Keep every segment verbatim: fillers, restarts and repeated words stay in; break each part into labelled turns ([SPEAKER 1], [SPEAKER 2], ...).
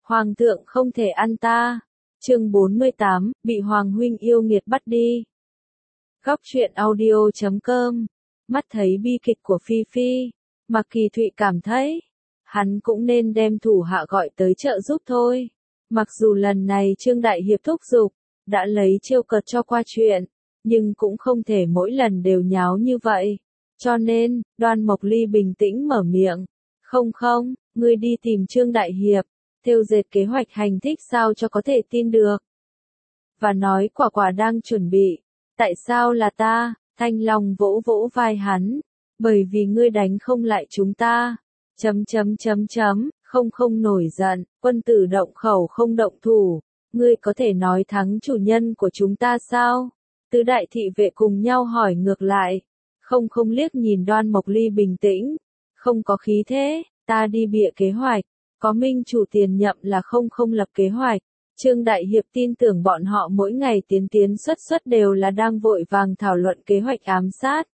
[SPEAKER 1] Hoàng thượng không thể ăn ta. Chương bốn mươi tám, bị Hoàng huynh yêu nghiệt bắt đi. Góc truyện audio chấm com. Mắt thấy bi kịch của Phi Phi, Mạc Kỳ Thụy cảm thấy, hắn cũng nên đem thủ hạ gọi tới trợ giúp thôi. Mặc dù lần này Trương Đại Hiệp thúc giục, đã lấy trêu cợt cho qua chuyện, nhưng cũng không thể mỗi lần đều nháo như vậy. Cho nên, Đoan Mộc Ly bình tĩnh mở miệng. Không không, ngươi đi tìm Trương Đại Hiệp, thêu dệt kế hoạch hành thích sao cho có thể tin được. Và nói quả quả đang chuẩn bị. Tại sao là ta? Thanh Long vỗ vỗ vai hắn. Bởi vì ngươi đánh không lại chúng ta. Chấm chấm chấm chấm, không không nổi giận, quân tử động khẩu không động thủ. Ngươi có thể nói thắng chủ nhân của chúng ta sao? Tứ đại thị vệ cùng nhau hỏi ngược lại. Không không liếc nhìn Đoan Mộc Ly bình tĩnh. Không có khí thế, ta đi bịa kế hoạch. Có minh chủ tiền nhậm là không không lập kế hoạch. Trương Đại Hiệp tin tưởng bọn họ mỗi ngày tiến tiến xuất xuất đều là đang vội vàng thảo luận kế hoạch ám sát.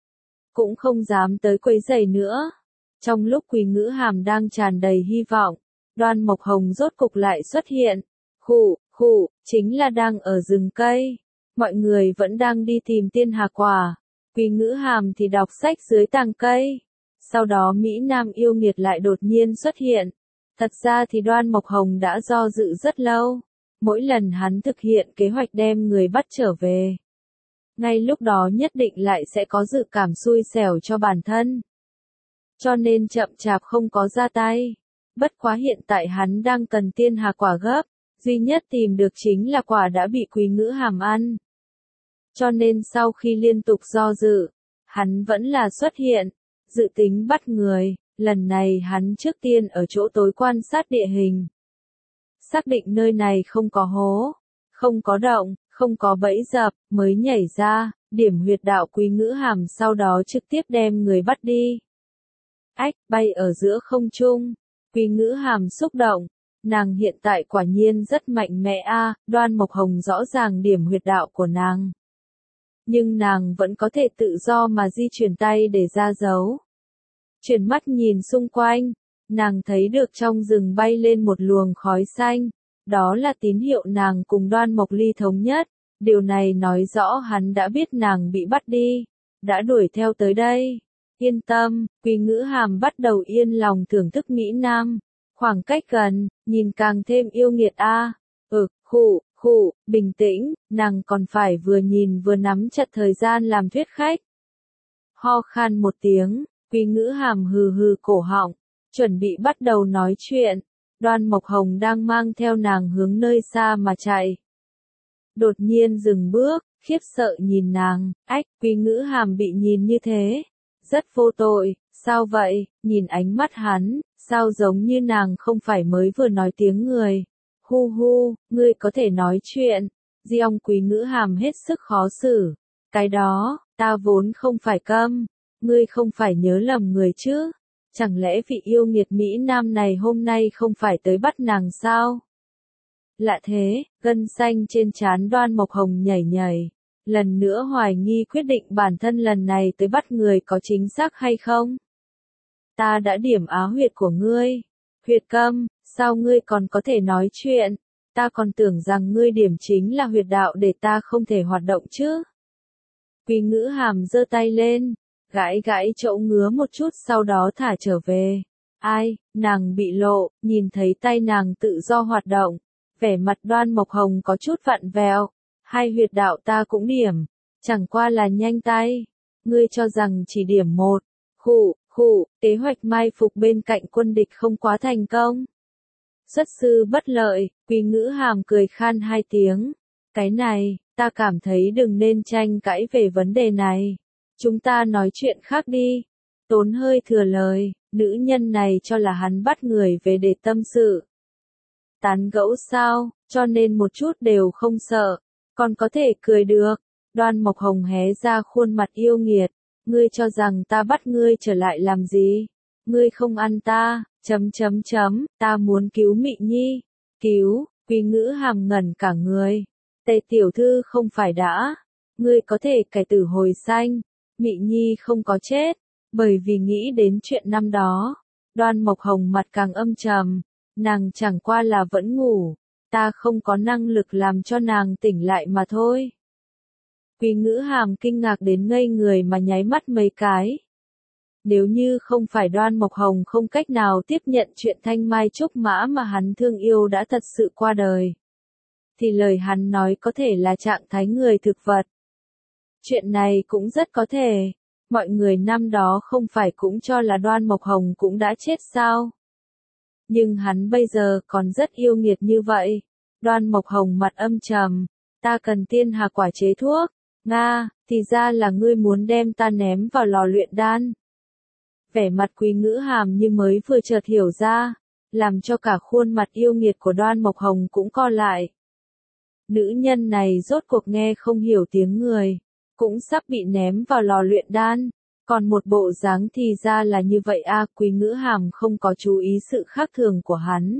[SPEAKER 1] Cũng không dám tới quấy rầy nữa. Trong lúc Quý Ngữ Hàm đang tràn đầy hy vọng, Đoan Mộc Hồng rốt cục lại xuất hiện. Khụ, khụ, chính là đang ở rừng cây. Mọi người vẫn đang đi tìm tiên hà quả. Quý Ngữ Hàm thì đọc sách dưới tàng cây. Sau đó Mỹ Nam yêu nghiệt lại đột nhiên xuất hiện. Thật ra thì Đoan Mộc Hồng đã do dự rất lâu. Mỗi lần hắn thực hiện kế hoạch đem người bắt trở về, ngay lúc đó nhất định lại sẽ có dự cảm xui xẻo cho bản thân. Cho nên chậm chạp không có ra tay. Bất quá hiện tại hắn đang cần tiên hà quả gấp. Duy nhất tìm được chính là quả đã bị Quý Ngữ Hàm ăn. Cho nên sau khi liên tục do dự, hắn vẫn là xuất hiện. Dự tính bắt người. Lần này hắn trước tiên ở chỗ tối quan sát địa hình. Xác định nơi này không có hố, không có động, không có bẫy dập, mới nhảy ra, điểm huyệt đạo Quý Ngữ Hàm sau đó trực tiếp đem người bắt đi. Ách, bay ở giữa không trung, Quý Ngữ Hàm xúc động, nàng hiện tại quả nhiên rất mạnh mẽ a, Đoan Mộc Hồng rõ ràng điểm huyệt đạo của nàng. Nhưng nàng vẫn có thể tự do mà di chuyển tay để ra dấu. Chuyển mắt nhìn xung quanh, nàng thấy được trong rừng bay lên một luồng khói xanh, đó là tín hiệu nàng cùng Đoan Mộc Ly thống nhất, điều này nói rõ hắn đã biết nàng bị bắt đi, đã đuổi theo tới đây. Yên tâm, Quý Ngữ Hàm bắt đầu yên lòng thưởng thức Mỹ Nam, khoảng cách gần, nhìn càng thêm yêu nghiệt a. À. Ừ, khụ, khụ, bình tĩnh, nàng còn phải vừa nhìn vừa nắm chặt thời gian làm thuyết khách. Ho khan một tiếng. Quý Ngữ Hàm hừ hừ cổ họng, chuẩn bị bắt đầu nói chuyện. Đoan Mộc Hồng đang mang theo nàng hướng nơi xa mà chạy. Đột nhiên dừng bước, khiếp sợ nhìn nàng, ách, Quý Ngữ Hàm bị nhìn như thế. Rất vô tội, sao vậy, nhìn ánh mắt hắn, sao giống như nàng không phải mới vừa nói tiếng người. Hu hu, ngươi có thể nói chuyện. Giọng Quý Ngữ Hàm hết sức khó xử. Cái đó, ta vốn không phải câm. Ngươi không phải nhớ lầm người chứ? Chẳng lẽ vị yêu nghiệt Mỹ Nam này hôm nay không phải tới bắt nàng sao? Lạ thế, gân xanh trên trán Đoan Mộc Hồng nhảy nhảy. Lần nữa hoài nghi quyết định bản thân lần này tới bắt người có chính xác hay không? Ta đã điểm á huyệt của ngươi. Huyệt câm, sao ngươi còn có thể nói chuyện? Ta còn tưởng rằng ngươi điểm chính là huyệt đạo để ta không thể hoạt động chứ? Quý Ngữ Hàm giơ tay lên. Gãi gãi chỗ ngứa một chút sau đó thả trở về. Ai, nàng bị lộ, nhìn thấy tay nàng tự do hoạt động. Vẻ mặt Đoan Mộc Hồng có chút vặn vẹo. Hai huyệt đạo ta cũng điểm. Chẳng qua là nhanh tay. Ngươi cho rằng chỉ điểm một. Khụ, khụ, kế hoạch mai phục bên cạnh quân địch không quá thành công. Xuất sư bất lợi, Quý Ngữ Hàm cười khan hai tiếng. Cái này, ta cảm thấy đừng nên tranh cãi về vấn đề này. Chúng ta nói chuyện khác đi. Tốn hơi thừa lời, nữ nhân này cho là hắn bắt người về để tâm sự. Tán gẫu sao, cho nên một chút đều không sợ, còn có thể cười được. Đoan Mộc Hồng hé ra khuôn mặt yêu nghiệt. Ngươi cho rằng ta bắt ngươi trở lại làm gì? Ngươi không ăn ta, chấm chấm chấm, ta muốn cứu Mị Nhi. Cứu, Quý Ngữ Hàm ngẩn cả người. Tề tiểu thư không phải đã. Ngươi có thể cải tử hồi sanh. Mị Nhi không có chết, bởi vì nghĩ đến chuyện năm đó. Đoan Mộc Hồng mặt càng âm trầm, Nàng chẳng qua là vẫn ngủ, ta không có năng lực làm cho nàng tỉnh lại mà thôi. Quý Ngữ Hàm kinh ngạc đến ngây người mà nháy mắt mấy cái. Nếu như không phải Đoan Mộc Hồng không cách nào tiếp nhận chuyện Thanh Mai Trúc Mã mà hắn thương yêu đã thật sự qua đời, thì lời hắn nói có thể là trạng thái người thực vật. Chuyện này cũng rất có thể, mọi người năm đó không phải cũng cho là Đoan Mộc Hồng cũng đã chết sao? Nhưng hắn bây giờ còn rất yêu nghiệt như vậy. Đoan Mộc Hồng mặt âm trầm, ta cần tiên hà quả chế thuốc. Nga, thì ra là ngươi muốn đem ta ném vào lò luyện đan. Vẻ mặt Quý Ngữ Hàm như mới vừa chợt hiểu ra, làm cho cả khuôn mặt yêu nghiệt của Đoan Mộc Hồng cũng co lại. Nữ nhân này rốt cuộc nghe không hiểu tiếng người, cũng sắp bị ném vào lò luyện đan, còn một bộ dáng thì ra là như vậy a. À, Quý Ngữ Hàm không có chú ý sự khác thường của hắn.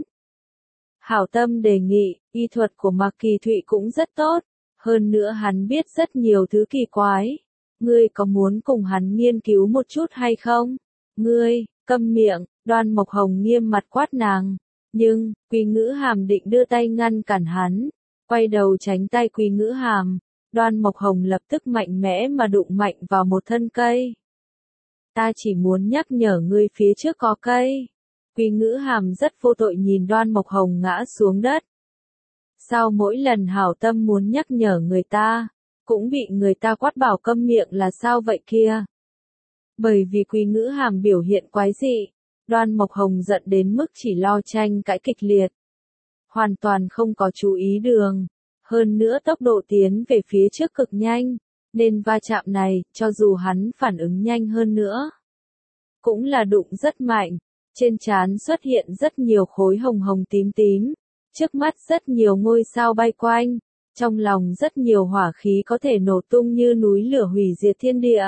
[SPEAKER 1] Hảo tâm đề nghị, y thuật của Mạc Kỳ Thụy cũng rất tốt, hơn nữa hắn biết rất nhiều thứ kỳ quái. Ngươi có muốn cùng hắn nghiên cứu một chút hay không? Ngươi, câm miệng, Đoan Mộc Hồng nghiêm mặt quát nàng. Nhưng, Quý Ngữ Hàm định đưa tay ngăn cản hắn, quay đầu tránh tay Quý Ngữ Hàm. Đoan Mộc Hồng lập tức mạnh mẽ mà đụng mạnh vào một thân cây. Ta chỉ muốn nhắc nhở ngươi phía trước có cây. Quý Ngữ Hàm rất vô tội nhìn Đoan Mộc Hồng ngã xuống đất. Sao mỗi lần hảo tâm muốn nhắc nhở người ta, cũng bị người ta quát bảo câm miệng là sao vậy kia? Bởi vì Quý Ngữ Hàm biểu hiện quái dị, Đoan Mộc Hồng giận đến mức chỉ lo tranh cãi kịch liệt. Hoàn toàn không có chú ý đường. Hơn nữa tốc độ tiến về phía trước cực nhanh, nên va chạm này, cho dù hắn phản ứng nhanh hơn nữa, cũng là đụng rất mạnh. Trên trán xuất hiện rất nhiều khối hồng hồng tím tím, trước mắt rất nhiều ngôi sao bay quanh, trong lòng rất nhiều hỏa khí có thể nổ tung như núi lửa hủy diệt thiên địa.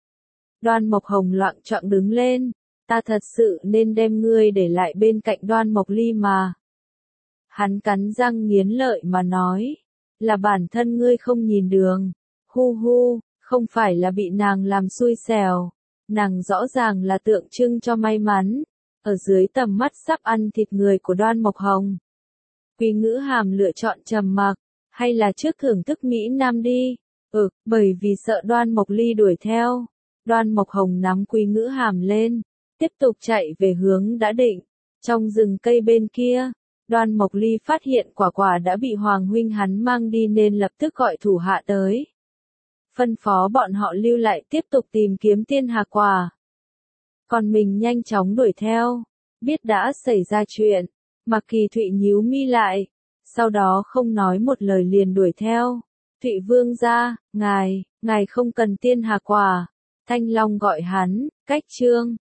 [SPEAKER 1] Đoan Mộc Hồng loạng choạng đứng lên, ta thật sự nên đem ngươi để lại bên cạnh Đoan Mộc Ly mà. Hắn cắn răng nghiến lợi mà nói, là bản thân ngươi không nhìn đường, hu hu, không phải là bị nàng làm xui xẻo, nàng rõ ràng là tượng trưng cho may mắn, ở dưới tầm mắt sắp ăn thịt người của Đoan Mộc Hồng. Quý Ngữ Hàm lựa chọn trầm mặc, hay là trước thưởng thức Mỹ Nam đi, ừ, bởi vì sợ Đoan Mộc Ly đuổi theo. Đoan Mộc Hồng nắm Quý Ngữ Hàm lên, tiếp tục chạy về hướng đã định, trong rừng cây bên kia. Đoan Mộc Ly phát hiện quả quả đã bị Hoàng huynh hắn mang đi nên lập tức gọi thủ hạ tới. Phân phó bọn họ lưu lại tiếp tục tìm kiếm tiên hà quả. Còn mình nhanh chóng đuổi theo, biết đã xảy ra chuyện, Mạc Kỳ Thụy nhíu mi lại, sau đó không nói một lời liền đuổi theo. Thụy Vương gia, ngài, ngài không cần tiên hà quả. Thanh Long gọi hắn, cách trương,